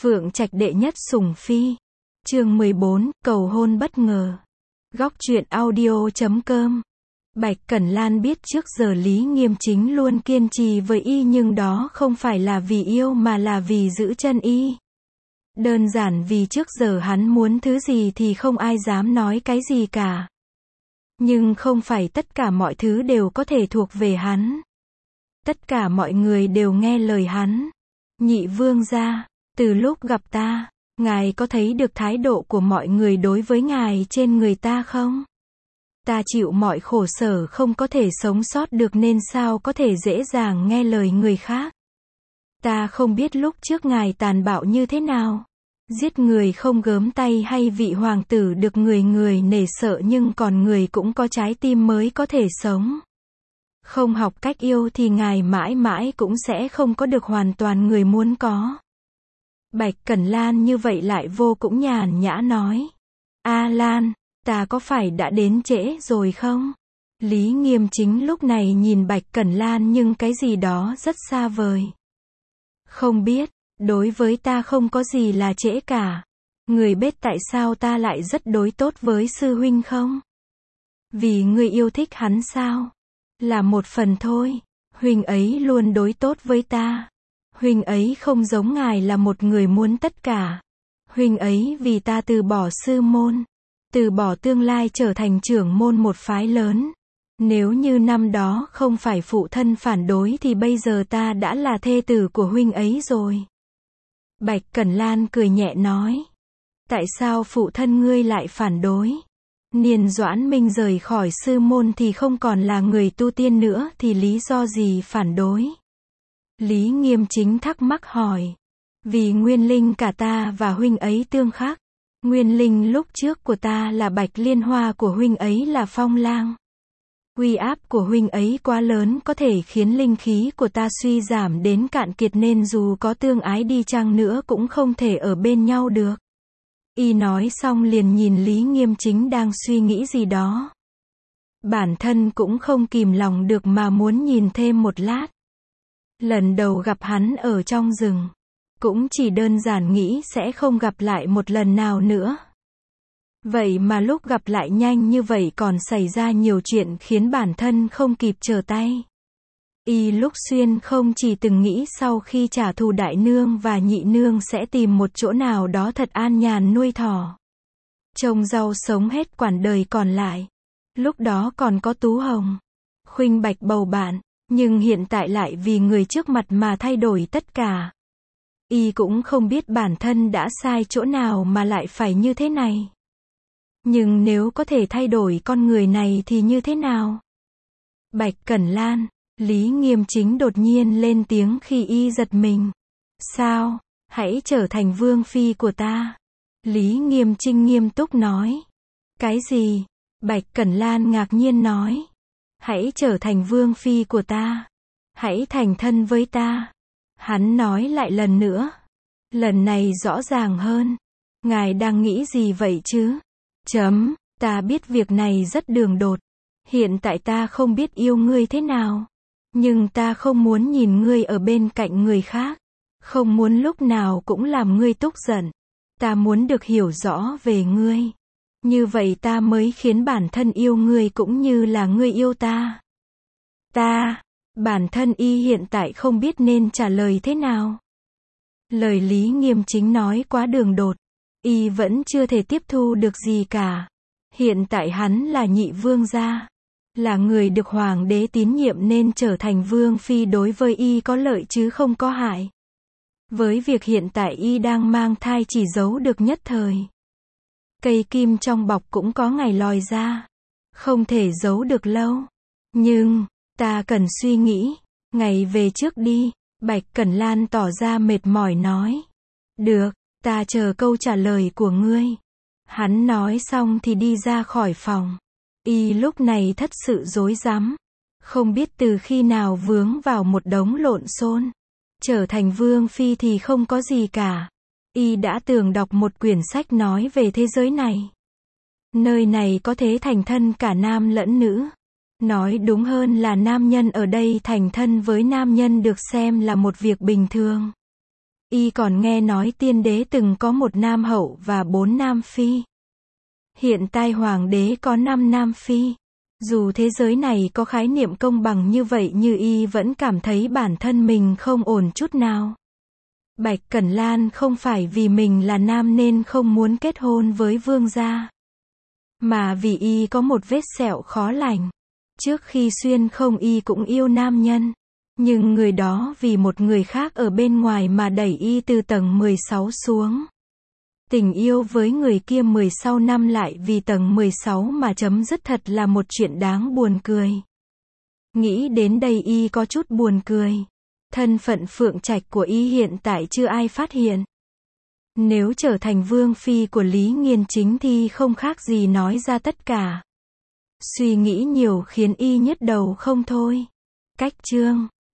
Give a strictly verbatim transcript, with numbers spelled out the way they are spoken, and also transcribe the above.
Phượng Trạch đệ nhất sủng phi. Chương mười bốn, cầu hôn bất ngờ. Góc truyện audio chấm com. Bạch Cẩn Lan biết trước giờ Lý Nghiêm Chính luôn kiên trì với y, nhưng đó không phải là vì yêu mà là vì giữ chân y. Đơn giản vì trước giờ hắn muốn thứ gì thì không ai dám nói cái gì cả. Nhưng không phải tất cả mọi thứ đều có thể thuộc về hắn. Tất cả mọi người đều nghe lời hắn. Nhị vương gia, từ lúc gặp ta, ngài có thấy được thái độ của mọi người đối với ngài trên người ta không? Ta chịu mọi khổ sở không có thể sống sót được nên sao có thể dễ dàng nghe lời người khác. Ta không biết lúc trước ngài tàn bạo như thế nào. Giết người không gớm tay hay vị hoàng tử được người người nể sợ, nhưng còn người cũng có trái tim mới có thể sống. Không học cách yêu thì ngài mãi mãi cũng sẽ không có được hoàn toàn người muốn có. Bạch Cẩn Lan như vậy lại vô cũng nhàn nhã nói. A Lan, ta có phải đã đến trễ rồi không? Lý Nghiêm Chính lúc này nhìn Bạch Cẩn Lan nhưng cái gì đó rất xa vời. Không biết, đối với ta không có gì là trễ cả. Người biết tại sao ta lại rất đối tốt với sư huynh không? Vì ngươi yêu thích hắn sao? Là một phần thôi. Huynh ấy luôn đối tốt với ta. Huynh ấy không giống ngài là một người muốn tất cả. Huynh ấy vì ta từ bỏ sư môn, từ bỏ tương lai trở thành trưởng môn một phái lớn. Nếu như năm đó không phải phụ thân phản đối thì bây giờ ta đã là thê tử của huynh ấy rồi. Bạch Cẩn Lan cười nhẹ nói. Tại sao phụ thân ngươi lại phản đối? Niên Doãn Minh rời khỏi sư môn thì không còn là người tu tiên nữa thì lý do gì phản đối? Lý Nghiêm Chính thắc mắc hỏi. Vì nguyên linh cả ta và huynh ấy tương khắc. Nguyên linh lúc trước của ta là Bạch Liên Hoa, của huynh ấy là Phong Lang. Uy áp của huynh ấy quá lớn, có thể khiến linh khí của ta suy giảm đến cạn kiệt, nên dù có tương ái đi chăng nữa cũng không thể ở bên nhau được. Y nói xong liền nhìn Lý Nghiêm Chính đang suy nghĩ gì đó. Bản thân cũng không kìm lòng được mà muốn nhìn thêm một lát. Lần đầu gặp hắn ở trong rừng, cũng chỉ đơn giản nghĩ sẽ không gặp lại một lần nào nữa. Vậy mà lúc gặp lại nhanh như vậy còn xảy ra nhiều chuyện khiến bản thân không kịp trở tay. Y lúc xuyên không chỉ từng nghĩ sau khi trả thù đại nương và nhị nương sẽ tìm một chỗ nào đó thật an nhàn nuôi thỏ, trồng rau sống hết quãng đời còn lại. Lúc đó còn có Tú Hồng, Khuynh Bạch bầu bạn, nhưng hiện tại lại vì người trước mặt mà thay đổi tất cả. Y cũng không biết bản thân đã sai chỗ nào mà lại phải như thế này. Nhưng nếu có thể thay đổi con người này thì như thế nào? Bạch Cẩn Lan, Lý Nghiêm Chính đột nhiên lên tiếng khi y giật mình. Sao? Hãy trở thành vương phi của ta. Lý Nghiêm Chính nghiêm túc nói. Cái gì? Bạch Cẩn Lan ngạc nhiên nói. Hãy trở thành vương phi của ta. Hãy thành thân với ta. Hắn nói lại lần nữa. Lần này rõ ràng hơn. Ngài đang nghĩ gì vậy chứ? Chấm, ta biết việc này rất đường đột. Hiện tại ta không biết yêu ngươi thế nào. Nhưng ta không muốn nhìn ngươi ở bên cạnh người khác. Không muốn lúc nào cũng làm ngươi tức giận. Ta muốn được hiểu rõ về ngươi. Như vậy ta mới khiến bản thân yêu ngươi cũng như là ngươi yêu ta. Ta, bản thân y hiện tại không biết nên trả lời thế nào. Lời Lý Nghiêm Chính nói quá đường đột. Y vẫn chưa thể tiếp thu được gì cả. Hiện tại hắn là nhị vương gia, là người được hoàng đế tín nhiệm nên trở thành vương phi đối với y có lợi chứ không có hại. Với việc hiện tại y đang mang thai chỉ giấu được nhất thời. Cây kim trong bọc cũng có ngày lòi ra. Không thể giấu được lâu. Nhưng, ta cần suy nghĩ. Ngày về trước đi. Bạch Cẩn Lan tỏ ra mệt mỏi nói. Được, ta chờ câu trả lời của ngươi. Hắn nói xong thì đi ra khỏi phòng. Y lúc này thất sự rối rắm. Không biết từ khi nào vướng vào một đống lộn xộn. Trở thành vương phi thì không có gì cả. Y đã từng đọc một quyển sách nói về thế giới này. Nơi này có thể thành thân cả nam lẫn nữ. Nói đúng hơn là nam nhân ở đây thành thân với nam nhân được xem là một việc bình thường. Y còn nghe nói tiên đế từng có một nam hậu và bốn nam phi. Hiện tại hoàng đế có năm nam phi. Dù thế giới này có khái niệm công bằng như vậy nhưng Y vẫn cảm thấy bản thân mình không ổn chút nào. Bạch Cẩn Lan không phải vì mình là nam nên không muốn kết hôn với vương gia, mà vì Y có một vết sẹo khó lành. Trước khi xuyên không Y cũng yêu nam nhân, nhưng người đó vì một người khác ở bên ngoài mà đẩy Y từ tầng mười sáu xuống. Tình yêu với người kia mười sáu năm lại vì tầng mười sáu mà chấm dứt, thật là một chuyện đáng buồn cười. Nghĩ đến đây Y có chút buồn cười. Thân phận Phượng Trạch của Y hiện tại chưa ai phát hiện. Nếu trở thành vương phi của Lý Nghiên Chính thì không khác gì nói ra tất cả. Suy nghĩ nhiều khiến Y nhức đầu không thôi. Cách chương